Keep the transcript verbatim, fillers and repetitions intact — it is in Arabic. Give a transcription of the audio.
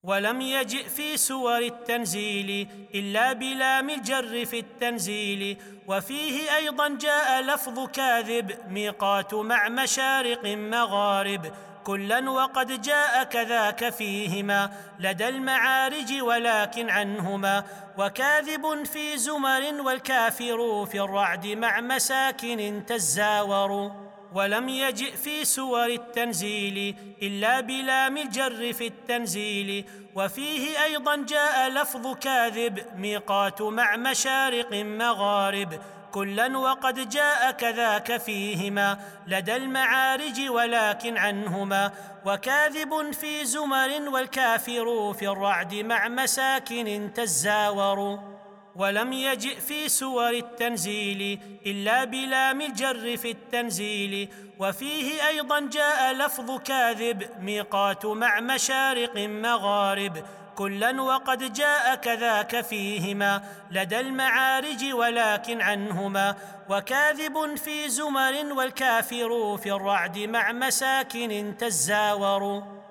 ولم يجئ في سور التنزيل إلا بلام الجر في التنزيل، وفيه أيضا جاء لفظ كاذب ميقات مع مشارق مغارب، كلا وقد جاء كذاك فيهما لدى المعارج ولكن عنهما، وكاذب في زمر والكافر في الرعد مع مساكن تزاور. ولم يجئ في سور التنزيل إلا بلام الجر في التنزيل، وفيه أيضا جاء لفظ كاذب ميقات مع مشارق مغارب، كلا وقد جاء كذاك فيهما لدى المعارج ولكن عنهما، وكاذب في زمر والكافر في الرعد مع مساكن تزاور. ولم يجئ في سور التنزيل إلا بلام الجر في التنزيل، وفيه أيضا جاء لفظ كاذب ميقات مع مشارق مغارب، كلا وقد جاء كذاك فيهما لدى المعارج ولكن عنهما، وكاذب في زمر والكافر في الرعد مع مساكن تزاور.